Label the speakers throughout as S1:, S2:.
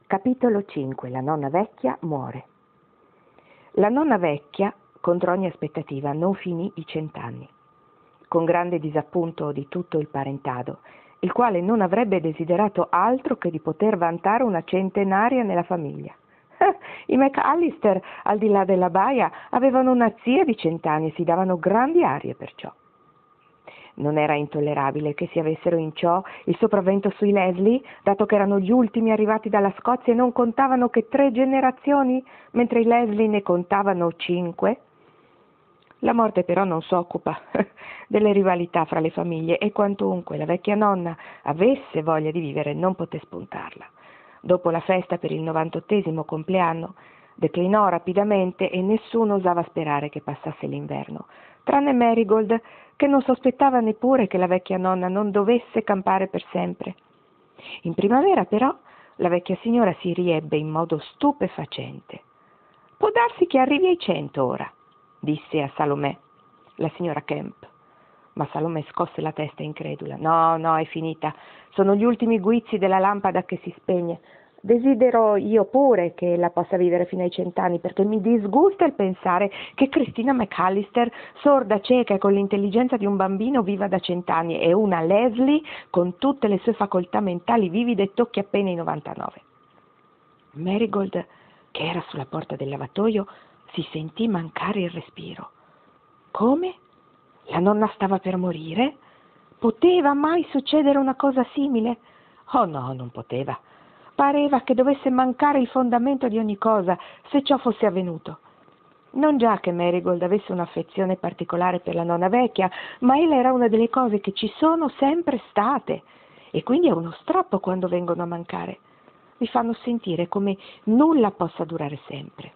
S1: Capitolo 5. La nonna vecchia muore. La nonna vecchia, contro ogni aspettativa, non finì i 100 anni, con grande disappunto di tutto il parentado, il quale non avrebbe desiderato altro che di poter vantare una centenaria nella famiglia. I McAllister, al di là della baia, avevano una zia di 100 anni e si davano grandi arie perciò. Non era intollerabile che si avessero in ciò il sopravvento sui Leslie, dato che erano gli ultimi arrivati dalla Scozia e non contavano che 3 generazioni, mentre i Leslie ne contavano 5. La morte però non s'occupa delle rivalità fra le famiglie e quantunque la vecchia nonna avesse voglia di vivere non poté spuntarla. Dopo la festa per il 98° compleanno declinò rapidamente e nessuno osava sperare che passasse l'inverno, tranne Marigold, che non sospettava neppure che la vecchia nonna non dovesse campare per sempre. In primavera però la vecchia signora si riebbe in modo stupefacente. «Può darsi che arrivi ai 100 ora», disse a Salomè, la signora Kemp. Ma Salomè scosse la testa incredula. No, è finita. Sono gli ultimi guizzi della lampada che si spegne. Desidero io pure che la possa vivere fino ai 100 anni, perché mi disgusta il pensare che Christina McAllister, sorda, cieca e con l'intelligenza di un bambino, viva da 100 anni, e una Leslie con tutte le sue facoltà mentali vivide e tocchi appena i 99. Marigold, che era sulla porta del lavatoio, si sentì mancare il respiro. Come? La nonna stava per morire? Poteva mai succedere una cosa simile? Oh no, non poteva. Pareva che dovesse mancare il fondamento di ogni cosa se ciò fosse avvenuto. Non già che Marigold avesse un'affezione particolare per la nonna vecchia, ma ella era una delle cose che ci sono sempre state e quindi è uno strappo quando vengono a mancare. Vi fanno sentire come nulla possa durare sempre.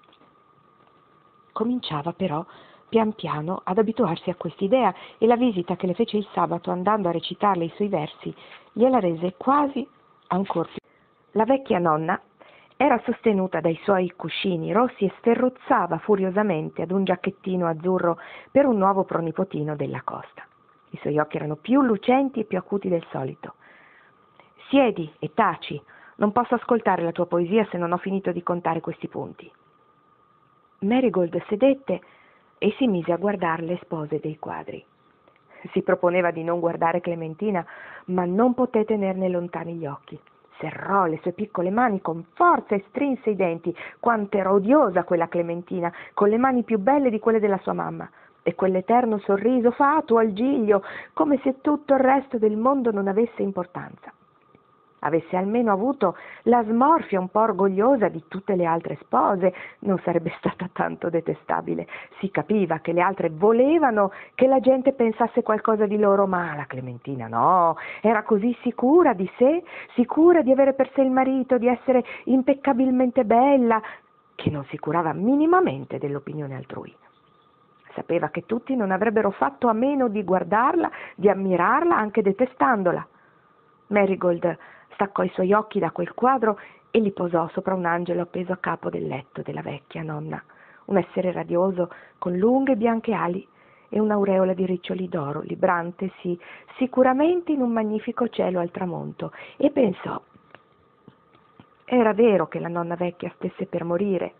S1: Cominciava però pian piano ad abituarsi a quest'idea e la visita che le fece il sabato andando a recitarle i suoi versi gliela rese quasi ancor più. La vecchia nonna era sostenuta dai suoi cuscini rossi e sferruzzava furiosamente ad un giacchettino azzurro per un nuovo pronipotino della Costa. I suoi occhi erano più lucenti e più acuti del solito. «Siedi e taci, non posso ascoltare la tua poesia se non ho finito di contare questi punti». Marigold sedette e si mise a guardare le spose dei quadri. Si proponeva di non guardare Clementina, ma non poté tenerne lontani gli occhi. Serrò le sue piccole mani con forza e strinse i denti. Quanto era odiosa quella Clementina, con le mani più belle di quelle della sua mamma, e quell'eterno sorriso fatuo al giglio, come se tutto il resto del mondo non avesse importanza. Avesse almeno avuto la smorfia un po' orgogliosa di tutte le altre spose, non sarebbe stata tanto detestabile. Si capiva che le altre volevano che la gente pensasse qualcosa di loro, ma la Clementina no, era così sicura di sé, sicura di avere per sé il marito, di essere impeccabilmente bella, che non si curava minimamente dell'opinione altrui. Sapeva che tutti non avrebbero fatto a meno di guardarla, di ammirarla, anche detestandola. Marigold staccò i suoi occhi da quel quadro e li posò sopra un angelo appeso a capo del letto della vecchia nonna, un essere radioso con lunghe bianche ali e un'aureola di riccioli d'oro, librantesi sicuramente in un magnifico cielo al tramonto, e pensò: era vero che la nonna vecchia stesse per morire,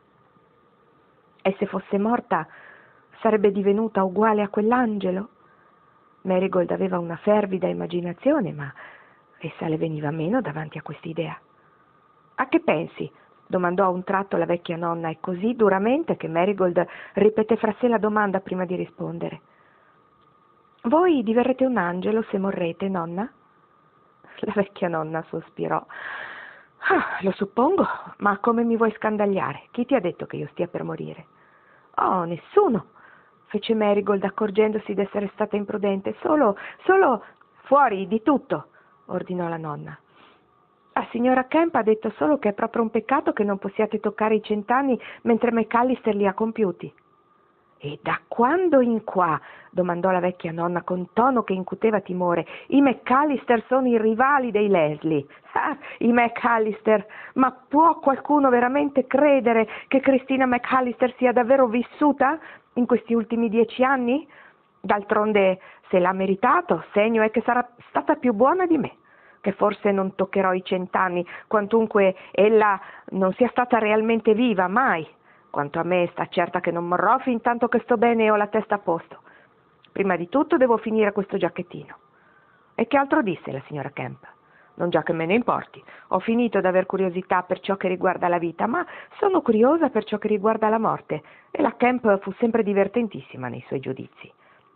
S1: e se fosse morta sarebbe divenuta uguale a quell'angelo? Marigold aveva una fervida immaginazione, ma essa le veniva meno davanti a quest'idea. «A che pensi?» domandò a un tratto la vecchia nonna, e così duramente che Marigold ripeté fra sé la domanda prima di rispondere. «Voi diverrete un angelo se morrete, nonna?» La vecchia nonna sospirò. «Lo suppongo, ma come mi vuoi scandagliare? Chi ti ha detto che io stia per morire?» «Oh, nessuno», fece Marigold accorgendosi d'essere stata imprudente. Solo fuori di tutto», ordinò la nonna. «La signora Kemp ha detto solo che è proprio un peccato che non possiate toccare i 100 anni mentre McAllister li ha compiuti». «E da quando in qua?» domandò la vecchia nonna con tono che incuteva timore. «I McAllister sono i rivali dei Leslie». «I McAllister! Ma può qualcuno veramente credere che Christina McAllister sia davvero vissuta in questi ultimi 10 anni? D'altronde, se l'ha meritato, segno è che sarà stata più buona di me. che forse non toccherò i 100 anni, quantunque ella non sia stata realmente viva, mai. Quanto a me, sta certa che non morrò fin tanto che sto bene e ho la testa a posto. Prima di tutto devo finire questo giacchettino. E che altro disse la signora Kemp? Non già che me ne importi. Ho finito ad aver curiosità per ciò che riguarda la vita, ma sono curiosa per ciò che riguarda la morte, e la Kemp fu sempre divertentissima nei suoi giudizi.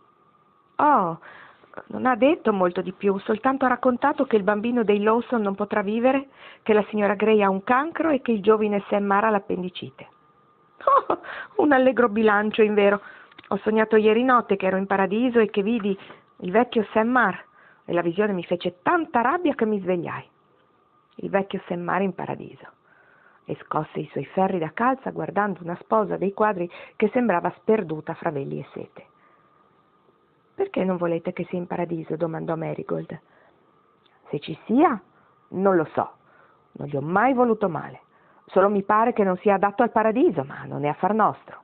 S1: Oh, non ha detto molto di più, soltanto ha raccontato che il bambino dei Lawson non potrà vivere, che la signora Gray ha un cancro e che il giovine Sam Marr ha l'appendicite. Oh, un allegro bilancio, invero. Ho sognato ieri notte che ero in paradiso e che vidi il vecchio Sam Marr, e la visione mi fece tanta rabbia che mi svegliai. Il vecchio Sam Marr in paradiso. E scosse i suoi ferri da calza guardando una sposa dei quadri che sembrava sperduta fra veli e sete. «Perché non volete che sia in paradiso?» domandò Marigold. «Se ci sia, non lo so. Non gli ho mai voluto male. Solo mi pare che non sia adatto al paradiso, ma non è affar nostro».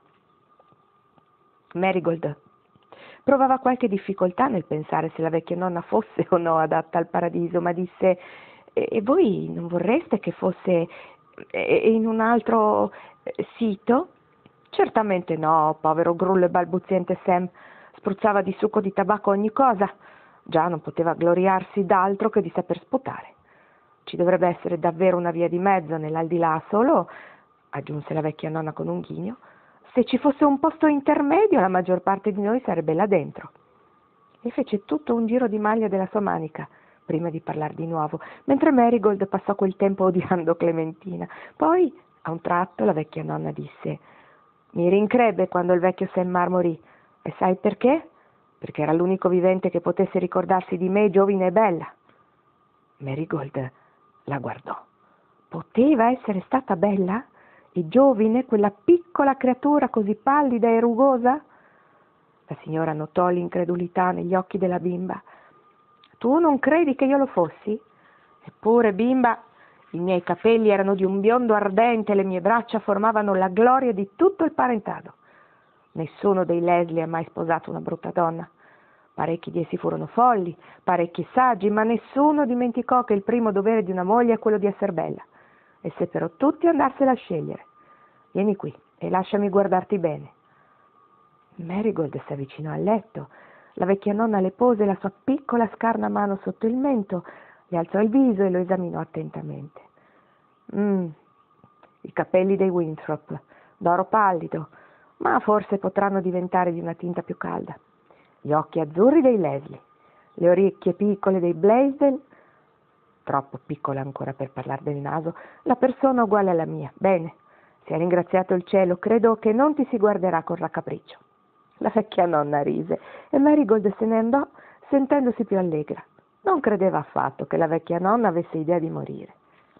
S1: Marigold provava qualche difficoltà nel pensare se la vecchia nonna fosse o no adatta al paradiso, ma disse: «E voi non vorreste che fosse in un altro sito?» «Certamente no, povero grullo e balbuziente Sam. Spruzzava di succo di tabacco ogni cosa. Già non poteva gloriarsi d'altro che di saper sputare. Ci dovrebbe essere davvero una via di mezzo nell'aldilà, solo», aggiunse la vecchia nonna con un ghigno, «se ci fosse un posto intermedio la maggior parte di noi sarebbe là dentro». E fece tutto un giro di maglia della sua manica prima di parlar di nuovo, mentre Marigold passò quel tempo odiando Clementina. Poi, a un tratto, la vecchia nonna disse: «Mi rincrebbe quando il vecchio Sam Marr morì. E sai perché? Perché era l'unico vivente che potesse ricordarsi di me giovine e bella». Marigold la guardò. Poteva essere stata bella e giovine quella piccola creatura così pallida e rugosa? La signora notò l'incredulità negli occhi della bimba. «Tu non credi che io lo fossi? Eppure, bimba, i miei capelli erano di un biondo ardente e le mie braccia formavano la gloria di tutto il parentado. Nessuno dei Leslie ha mai sposato una brutta donna. Parecchi di essi furono folli, parecchi saggi, ma nessuno dimenticò che il primo dovere di una moglie è quello di essere bella, e seppero tutti andarsela a scegliere. Vieni qui e lasciami guardarti bene». Marigold si avvicinò al letto. La vecchia nonna le pose la sua piccola scarna mano sotto il mento, le alzò il viso e lo esaminò attentamente. I capelli dei Winthrop, d'oro pallido, ma forse potranno diventare di una tinta più calda. Gli occhi azzurri dei Leslie, le orecchie piccole dei Blaisdell, troppo piccola ancora per parlare del naso, la persona uguale alla mia. Bene, sia ringraziato il cielo, credo che non ti si guarderà con raccapriccio». La vecchia nonna rise e Marigold se ne andò sentendosi più allegra. Non credeva affatto che la vecchia nonna avesse idea di morire.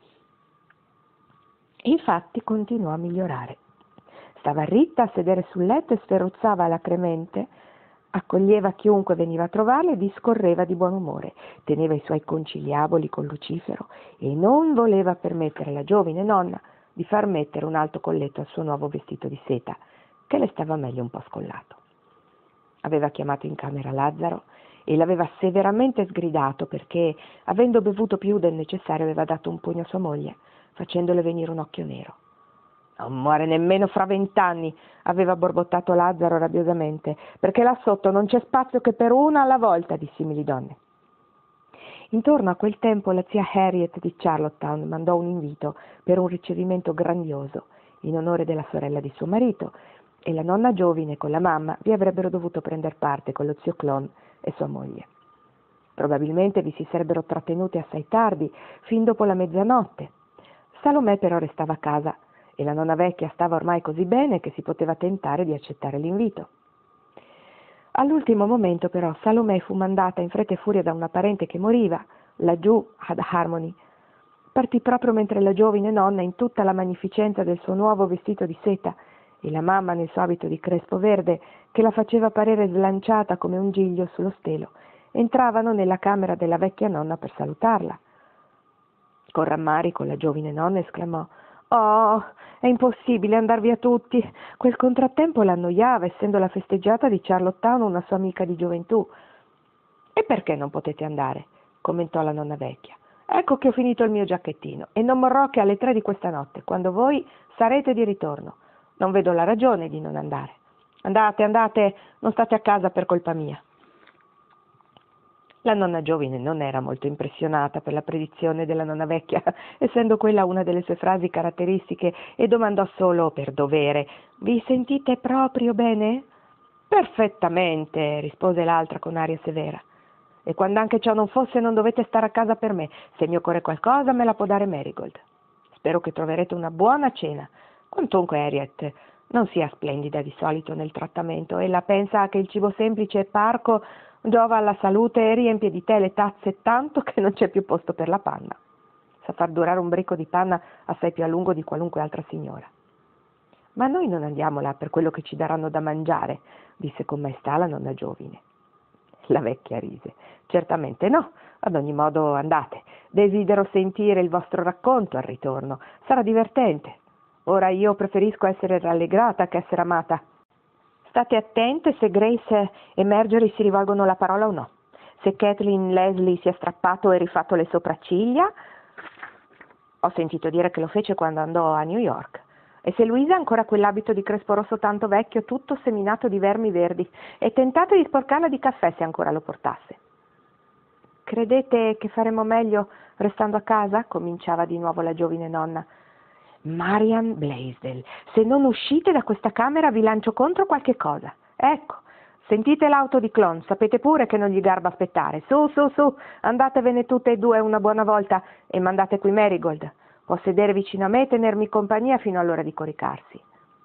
S1: Infatti continuò a migliorare. Stava ritta a sedere sul letto e sferruzzava alacremente, accoglieva chiunque veniva a trovarla e discorreva di buon umore, teneva i suoi conciliaboli con Lucifero e non voleva permettere alla giovine nonna di far mettere un alto colletto al suo nuovo vestito di seta, che le stava meglio un po' scollato. Aveva chiamato in camera Lazzaro e l'aveva severamente sgridato perché, avendo bevuto più del necessario, aveva dato un pugno a sua moglie, facendole venire un occhio nero. «Non muore nemmeno fra 20 anni», aveva borbottato Lazzaro rabbiosamente, «perché là sotto non c'è spazio che per una alla volta di simili donne». Intorno a quel tempo la zia Harriet di Charlottetown mandò un invito per un ricevimento grandioso in onore della sorella di suo marito, e la nonna giovine con la mamma vi avrebbero dovuto prender parte con lo zio Clon e sua moglie. Probabilmente vi si sarebbero trattenuti assai tardi, fin dopo la mezzanotte. Salomè però restava a casa e la nonna vecchia stava ormai così bene che si poteva tentare di accettare l'invito. All'ultimo momento però Salomè fu mandata in fretta e furia da una parente che moriva, laggiù ad Harmony. Partì proprio mentre la giovine nonna, in tutta la magnificenza del suo nuovo vestito di seta, e la mamma nel suo abito di crespo verde, che la faceva parere slanciata come un giglio sullo stelo, entravano nella camera della vecchia nonna per salutarla. Con rammarico la giovine nonna esclamò: «Oh, è impossibile andar via tutti. Quel contrattempo l'annoiava, essendo la festeggiata di Charlottetown una sua amica di gioventù». «E perché non potete andare?» commentò la nonna vecchia. Ecco che ho finito il mio giacchettino e non morrò che alle 3 di questa notte, quando voi sarete di ritorno. Non vedo la ragione di non andare. Andate, andate, non state a casa per colpa mia». La nonna Giovine non era molto impressionata per la predizione della nonna vecchia, essendo quella una delle sue frasi caratteristiche, e domandò solo per dovere: «Vi sentite proprio bene?» «Perfettamente», rispose l'altra con aria severa. «E quando anche ciò non fosse, non dovete stare a casa per me. Se mi occorre qualcosa, me la può dare Marigold. Spero che troverete una buona cena. Quantunque Harriet non sia splendida di solito nel trattamento. Ella pensa che il cibo semplice e parco giova alla salute e riempie di tè le tazze tanto che non c'è più posto per la panna. Sa far durare un bricco di panna assai più a lungo di qualunque altra signora». «Ma noi non andiamo là per quello che ci daranno da mangiare», disse con maestà la nonna Giovine. La vecchia rise. «Certamente no, ad ogni modo andate. Desidero sentire il vostro racconto al ritorno. Sarà divertente. Ora io preferisco essere rallegrata che essere amata. State attente se Grace e Marjorie si rivolgono la parola o no. Se Kathleen Leslie si è strappato e rifatto le sopracciglia, ho sentito dire che lo fece quando andò a New York. E se Luisa ha ancora quell'abito di crespo rosso tanto vecchio, tutto seminato di vermi verdi, e tentate di sporcarla di caffè se ancora lo portasse». «Credete che faremo meglio restando a casa?» cominciava di nuovo la giovine nonna. «Marian Blaisdell, se non uscite da questa camera vi lancio contro qualche cosa. Ecco, sentite l'auto di Clon, sapete pure che non gli garba aspettare. Su, su, su, andatevene tutte e due una buona volta e mandate qui Marigold. Può sedere vicino a me e tenermi compagnia fino all'ora di coricarsi».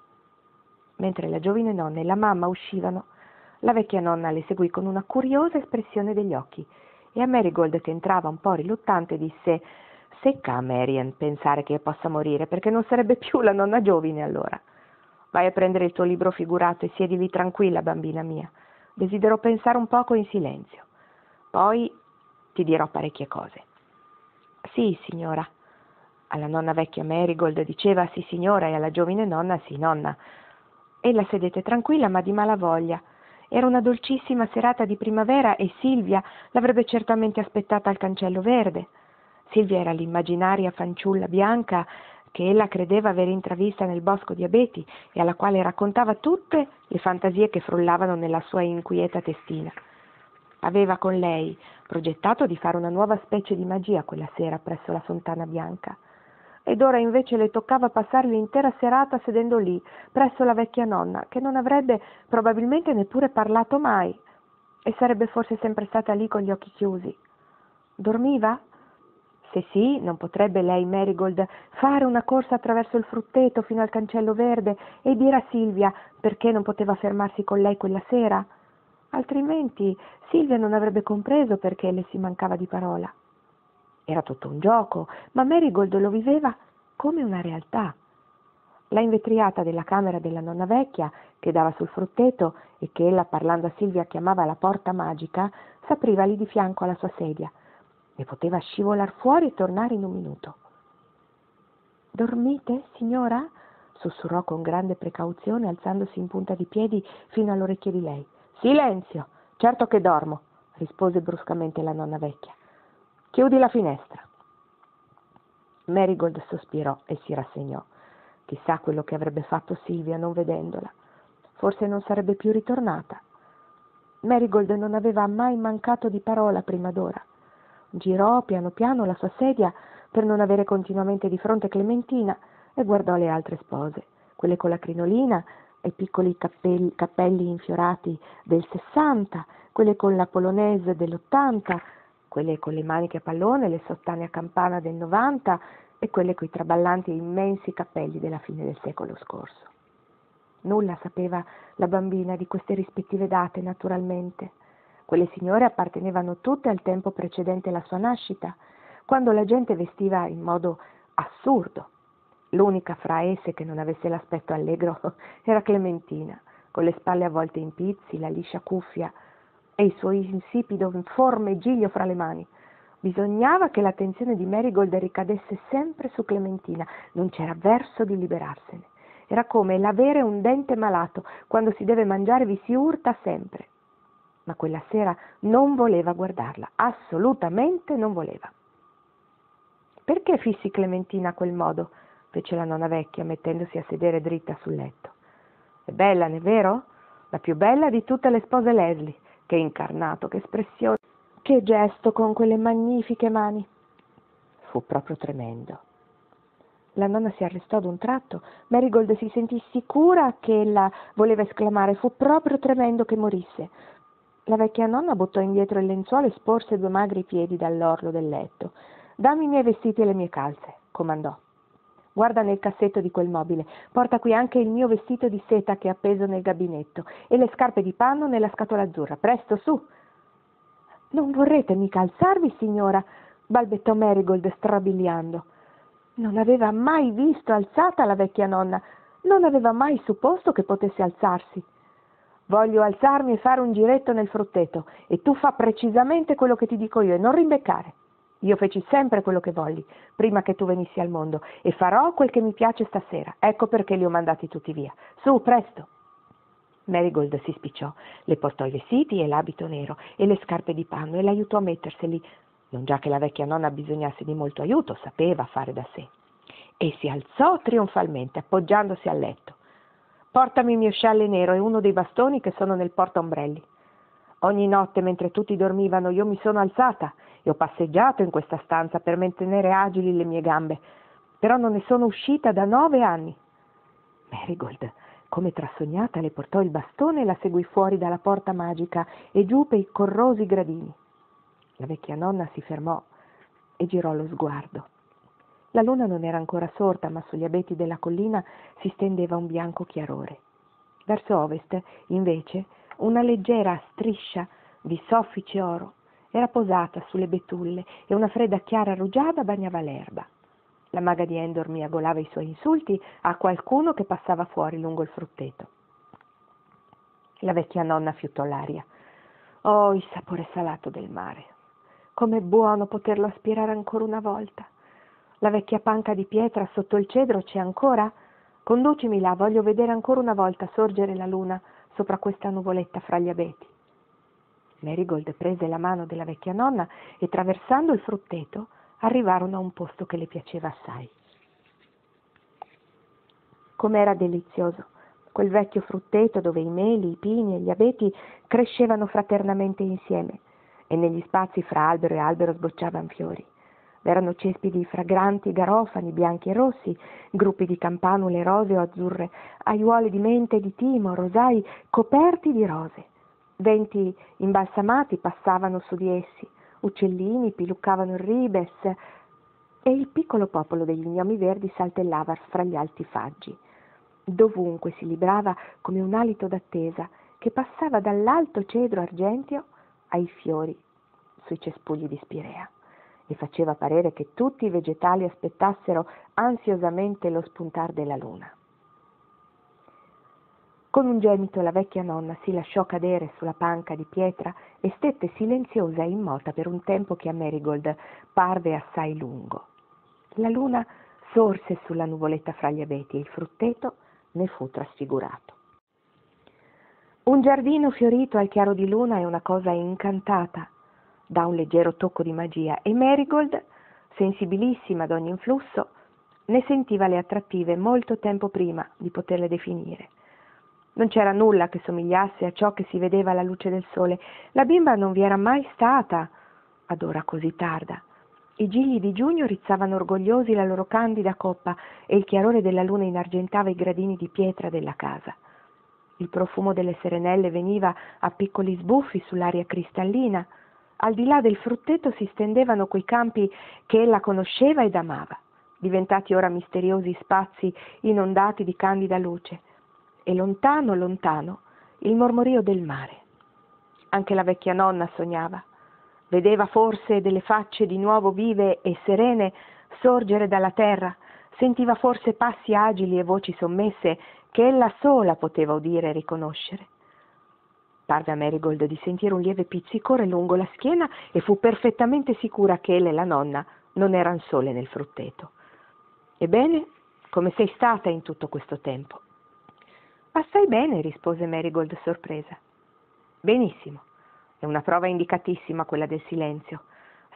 S1: Mentre la giovine nonna e la mamma uscivano, la vecchia nonna le seguì con una curiosa espressione degli occhi, e a Marigold, che entrava un po' riluttante, disse: «Secca a Marian pensare che io possa morire, perché non sarebbe più la nonna Giovine allora. Vai a prendere il tuo libro figurato e siedili tranquilla, bambina mia. Desidero pensare un poco in silenzio. Poi ti dirò parecchie cose». «Sì, signora». Alla nonna vecchia Marigold diceva «sì, signora», e alla giovine nonna «sì, nonna». Ella sedette tranquilla ma di malavoglia. Era una dolcissima serata di primavera e Silvia l'avrebbe certamente aspettata al cancello verde. Silvia era l'immaginaria fanciulla bianca che ella credeva aver intravista nel bosco di abeti e alla quale raccontava tutte le fantasie che frullavano nella sua inquieta testina. Aveva con lei progettato di fare una nuova specie di magia quella sera presso la fontana bianca. Ed ora invece le toccava passare l'intera serata sedendo lì, presso la vecchia nonna, che non avrebbe probabilmente neppure parlato mai, e sarebbe forse sempre stata lì con gli occhi chiusi. Dormiva? Se sì, non potrebbe lei, Marigold, fare una corsa attraverso il frutteto fino al cancello verde e dire a Silvia perché non poteva fermarsi con lei quella sera? Altrimenti Silvia non avrebbe compreso perché le si mancava di parola. Era tutto un gioco, ma Marigold lo viveva come una realtà. La invetriata della camera della nonna vecchia, che dava sul frutteto e che ella, parlando a Silvia, chiamava la porta magica, s'apriva lì di fianco alla sua sedia e poteva scivolar fuori e tornare in un minuto. «Dormite, signora?» sussurrò con grande precauzione, alzandosi in punta di piedi fino all'orecchio di lei. «Silenzio! Certo che dormo», rispose bruscamente la nonna vecchia. «Chiudi la finestra». Marigold sospirò e si rassegnò. Chissà quello che avrebbe fatto Silvia non vedendola. Forse non sarebbe più ritornata. Marigold non aveva mai mancato di parola prima d'ora. Girò piano piano la sua sedia per non avere continuamente di fronte Clementina e guardò le altre spose, quelle con la crinolina e piccoli cappelli infiorati del 60, quelle con la polonaise dell'80, quelle con le maniche a pallone, le sottane a campana del 90 e quelle coi traballanti e immensi cappelli della fine del secolo scorso. Nulla sapeva la bambina di queste rispettive date, naturalmente. Quelle signore appartenevano tutte al tempo precedente la sua nascita, quando la gente vestiva in modo assurdo. L'unica fra esse che non avesse l'aspetto allegro era Clementina, con le spalle avvolte in pizzi, la liscia cuffia e il suo insipido informe giglio fra le mani. Bisognava che l'attenzione di Marigold ricadesse sempre su Clementina, non c'era verso di liberarsene. Era come l'avere un dente malato, quando si deve mangiare vi si urta sempre. Ma quella sera non voleva guardarla, assolutamente non voleva. Perché fissi Clementina a quel modo? Fece la nonna vecchia, mettendosi a sedere dritta sul letto. È bella, non è vero? La più bella di tutte le spose Leslie. Che incarnato, che espressione, che gesto con quelle magnifiche mani. Fu proprio tremendo. La nonna si arrestò ad un tratto. Marigold si sentì sicura che ella voleva esclamare: fu proprio tremendo che morisse. La vecchia nonna buttò indietro il lenzuolo e sporse due magri piedi dall'orlo del letto. Dammi i miei vestiti e le mie calze, comandò. Guarda nel cassetto di quel mobile, porta qui anche il mio vestito di seta che è appeso nel gabinetto e le scarpe di panno nella scatola azzurra. Presto, su! Non vorrete mica alzarvi, signora? Balbettò Marigold strabiliando. Non aveva mai visto alzata la vecchia nonna, non aveva mai supposto che potesse alzarsi. Voglio alzarmi e fare un giretto nel frutteto e tu fa precisamente quello che ti dico io e non rimbeccare. Io feci sempre quello che volli, prima che tu venissi al mondo, e farò quel che mi piace stasera. Ecco perché li ho mandati tutti via. Su, presto! Marigold si spicciò, le portò i vestiti e l'abito nero e le scarpe di panno e l'aiutò a metterseli, non già che la vecchia nonna bisognasse di molto aiuto, sapeva fare da sé. E si alzò trionfalmente, appoggiandosi al letto. Portami il mio scialle nero e uno dei bastoni che sono nel portaombrelli. Ogni notte, mentre tutti dormivano, io mi sono alzata e ho passeggiato in questa stanza per mantenere agili le mie gambe, però non ne sono uscita da 9 anni. Marigold, come trasognata, le portò il bastone e la seguì fuori dalla porta magica e giù per i corrosi gradini. La vecchia nonna si fermò e girò lo sguardo. La luna non era ancora sorta, ma sugli abeti della collina si stendeva un bianco chiarore. Verso ovest, invece, una leggera striscia di soffice oro era posata sulle betulle e una fredda chiara rugiada bagnava l'erba. La maga di Endor miagolava i suoi insulti a qualcuno che passava fuori lungo il frutteto. La vecchia nonna fiutò l'aria. Oh, il sapore salato del mare! Com'è buono poterlo aspirare ancora una volta! La vecchia panca di pietra sotto il cedro c'è ancora? Conducimi là, voglio vedere ancora una volta sorgere la luna sopra questa nuvoletta fra gli abeti. Marigold prese la mano della vecchia nonna e, traversando il frutteto, arrivarono a un posto che le piaceva assai. Com'era delizioso quel vecchio frutteto dove i meli, i pini e gli abeti crescevano fraternamente insieme e negli spazi fra albero e albero sbocciavano fiori. V'erano cespiti fragranti, garofani, bianchi e rossi, gruppi di campanule rosee o azzurre, aiuole di mente e di timo, rosai coperti di rose. Venti imbalsamati passavano su di essi, uccellini piluccavano il ribes e il piccolo popolo degli gnomi verdi saltellava fra gli alti faggi. Dovunque si librava come un alito d'attesa che passava dall'alto cedro argenteo ai fiori sui cespugli di spirea e faceva parere che tutti i vegetali aspettassero ansiosamente lo spuntar della luna. Con un gemito la vecchia nonna si lasciò cadere sulla panca di pietra e stette silenziosa e immota per un tempo che a Marigold parve assai lungo. La luna sorse sulla nuvoletta fra gli abeti e il frutteto ne fu trasfigurato. Un giardino fiorito al chiaro di luna è una cosa incantata, dà un leggero tocco di magia e Marigold, sensibilissima ad ogni influsso, ne sentiva le attrattive molto tempo prima di poterle definire. Non c'era nulla che somigliasse a ciò che si vedeva alla luce del sole. La bimba non vi era mai stata ad ora così tarda. I gigli di giugno rizzavano orgogliosi la loro candida coppa e il chiarore della luna inargentava i gradini di pietra della casa. Il profumo delle serenelle veniva a piccoli sbuffi sull'aria cristallina. Al di là del frutteto si stendevano quei campi che ella conosceva ed amava, diventati ora misteriosi spazi inondati di candida luce, e lontano, lontano, il mormorio del mare. Anche la vecchia nonna sognava. Vedeva forse delle facce di nuovo vive e serene sorgere dalla terra, sentiva forse passi agili e voci sommesse che ella sola poteva udire e riconoscere. Parve a Marigold di sentire un lieve pizzicore lungo la schiena e fu perfettamente sicura che ella e la nonna non eran sole nel frutteto. Ebbene, come sei stata in tutto questo tempo? Assai bene, rispose Marigold sorpresa. Benissimo, è una prova indicatissima quella del silenzio.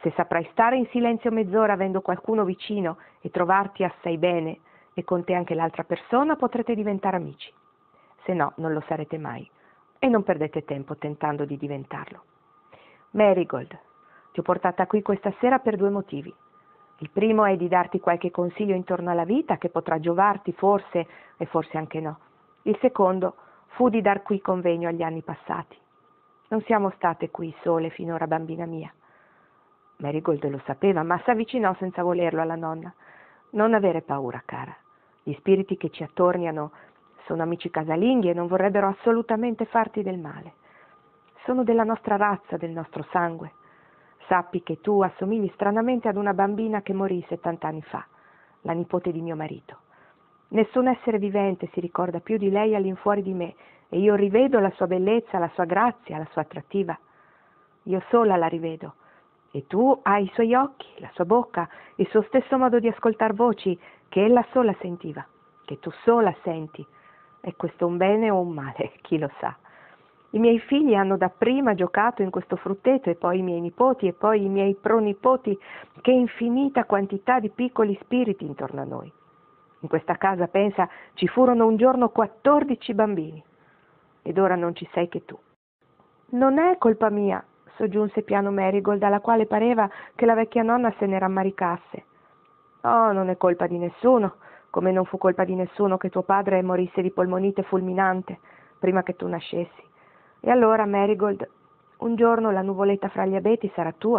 S1: Se saprai stare in silenzio mezz'ora avendo qualcuno vicino e trovarti assai bene, e con te anche l'altra persona, potrete diventare amici. Se no, non lo sarete mai, e non perdete tempo tentando di diventarlo. Marigold, ti ho portata qui questa sera per 2 motivi. Il primo è di darti qualche consiglio intorno alla vita che potrà giovarti forse e forse anche no. Il secondo fu di dar qui convegno agli anni passati. Non siamo state qui sole finora, bambina mia. Marigold lo sapeva, ma s'avvicinò senza volerlo alla nonna. Non avere paura, cara. Gli spiriti che ci attorniano sono amici casalinghi e non vorrebbero assolutamente farti del male. Sono della nostra razza, del nostro sangue. Sappi che tu assomigli stranamente ad una bambina che morì 70 anni fa, la nipote di mio marito. Nessun essere vivente si ricorda più di lei all'infuori di me, e io rivedo la sua bellezza, la sua grazia, la sua attrattiva. Io sola la rivedo, e tu hai i suoi occhi, la sua bocca, il suo stesso modo di ascoltar voci che ella sola sentiva, che tu sola senti. È questo un bene o un male? Chi lo sa. I miei figli hanno dapprima giocato in questo frutteto, e poi i miei nipoti, e poi i miei pronipoti. Che infinita quantità di piccoli spiriti intorno a noi. In questa casa, pensa, ci furono un giorno 14 bambini, ed ora non ci sei che tu. Non è colpa mia, soggiunse piano Marigold, alla quale pareva che la vecchia nonna se ne rammaricasse. Oh, non è colpa di nessuno, come non fu colpa di nessuno che tuo padre morisse di polmonite fulminante prima che tu nascessi. E allora, Marigold, un giorno la nuvoletta fra gli abeti sarà tua.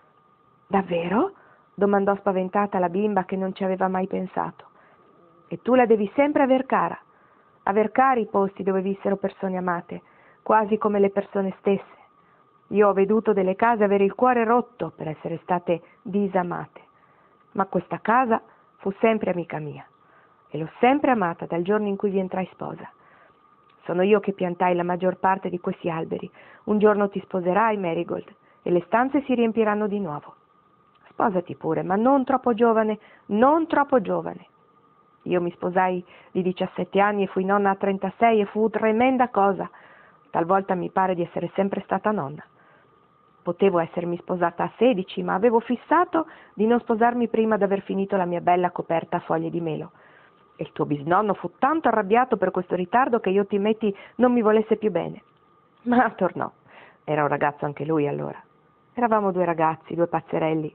S1: Davvero? Domandò spaventata la bimba, che non ci aveva mai pensato. E tu la devi sempre aver cari i posti dove vissero persone amate, quasi come le persone stesse. Io ho veduto delle case avere il cuore rotto per essere state disamate, ma questa casa fu sempre amica mia, e l'ho sempre amata dal giorno in cui vi entrai sposa. Sono io che piantai la maggior parte di questi alberi. Un giorno ti sposerai, Marigold, e le stanze si riempiranno di nuovo. Sposati pure, ma non troppo giovane, non troppo giovane. Io mi sposai di 17 anni e fui nonna a 36 e fu tremenda cosa. Talvolta mi pare di essere sempre stata nonna. Potevo essermi sposata a 16, ma avevo fissato di non sposarmi prima d'aver finito la mia bella coperta a foglie di melo. E il tuo bisnonno fu tanto arrabbiato per questo ritardo che io timeti non mi volesse più bene. Ma tornò. Era un ragazzo anche lui allora. Eravamo 2 ragazzi, 2 pazzerelli.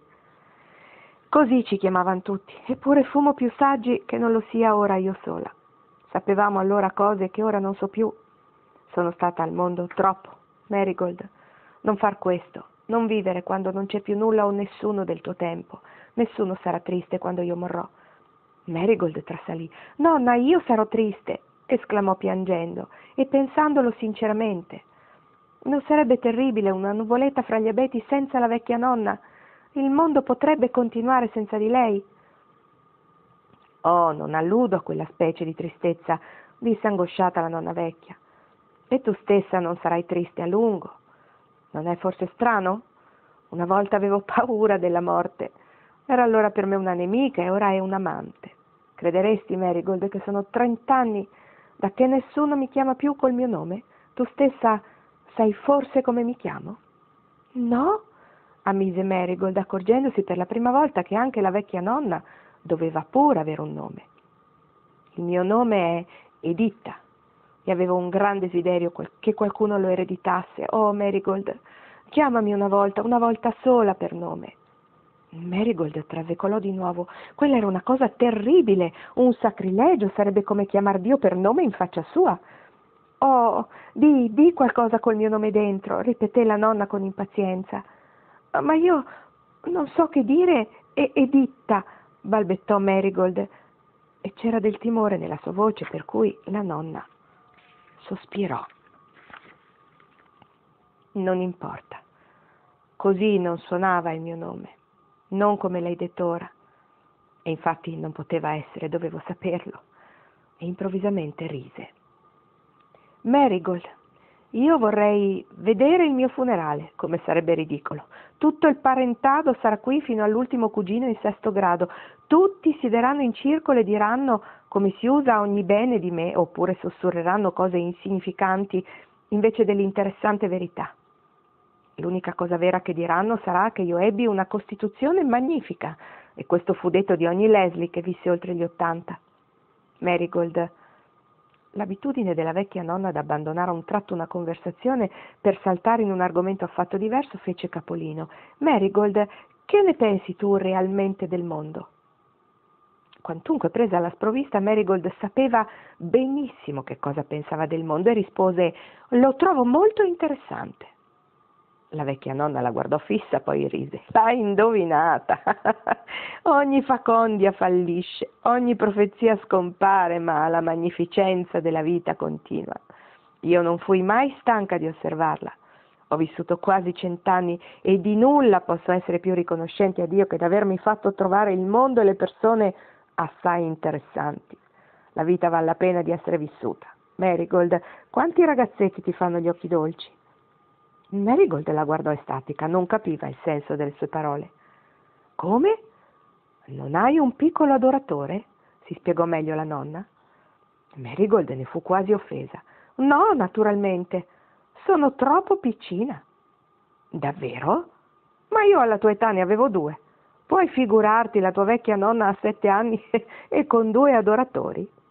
S1: Così ci chiamavano tutti, eppure fummo più saggi che non lo sia ora io sola. Sapevamo allora cose che ora non so più. Sono stata al mondo troppo, Marigold. Non far questo, non vivere quando non c'è più nulla o nessuno del tuo tempo. Nessuno sarà triste quando io morrò. Marigold trasalì. Nonna, io sarò triste, esclamò piangendo e pensandolo sinceramente. Non sarebbe terribile una nuvoletta fra gli abeti senza la vecchia nonna? Il mondo potrebbe continuare senza di lei? Oh, non alludo a quella specie di tristezza, disse angosciata la nonna vecchia. E tu stessa non sarai triste a lungo. Non è forse strano? Una volta avevo paura della morte. Era allora per me una nemica e ora è un amante. Crederesti, Marigold, che sono 30 anni da che nessuno mi chiama più col mio nome? Tu stessa sai forse come mi chiamo? No? Ammise Marigold, accorgendosi per la prima volta che anche la vecchia nonna doveva pure avere un nome. Il mio nome è Editta e avevo un gran desiderio che qualcuno lo ereditasse. Oh, Marigold, chiamami una volta sola per nome. Marigold trasecolò di nuovo. Quella era una cosa terribile, un sacrilegio, sarebbe come chiamar Dio per nome in faccia sua. Oh, di qualcosa col mio nome dentro, ripeté la nonna con impazienza. Ma io non so che dire, Editta, balbettò Marigold, e c'era del timore nella sua voce, per cui la nonna sospirò. Non importa, così non suonava il mio nome, non come l'hai detto ora, e infatti non poteva essere, dovevo saperlo, e improvvisamente rise. Marigold, io vorrei vedere il mio funerale, come sarebbe ridicolo. Tutto il parentado sarà qui fino all'ultimo cugino in 6º grado. Tutti siederanno in circolo e diranno come si usa ogni bene di me, oppure sussurreranno cose insignificanti invece dell'interessante verità. L'unica cosa vera che diranno sarà che io ebbi una costituzione magnifica, e questo fu detto di ogni Leslie che visse oltre gli 80. Marigold. L'abitudine della vecchia nonna ad abbandonare a un tratto una conversazione per saltare in un argomento affatto diverso fece capolino. Marigold, che ne pensi tu realmente del mondo? Quantunque presa alla sprovvista, Marigold sapeva benissimo che cosa pensava del mondo e rispose: lo trovo molto interessante. La vecchia nonna la guardò fissa, poi rise. L'hai indovinata! Ogni facondia fallisce, ogni profezia scompare, ma la magnificenza della vita continua. Io non fui mai stanca di osservarla. Ho vissuto quasi 100 anni e di nulla posso essere più riconoscente a Dio che d'avermi fatto trovare il mondo e le persone assai interessanti. La vita vale la pena di essere vissuta. Marigold, quanti ragazzetti ti fanno gli occhi dolci? Marigold la guardò estatica, non capiva il senso delle sue parole. Come? Non hai un piccolo adoratore? Si spiegò meglio la nonna. Marigold ne fu quasi offesa. No, naturalmente. Sono troppo piccina. Davvero? Ma io alla tua età ne avevo 2. Puoi figurarti la tua vecchia nonna a 7 anni e con 2 adoratori?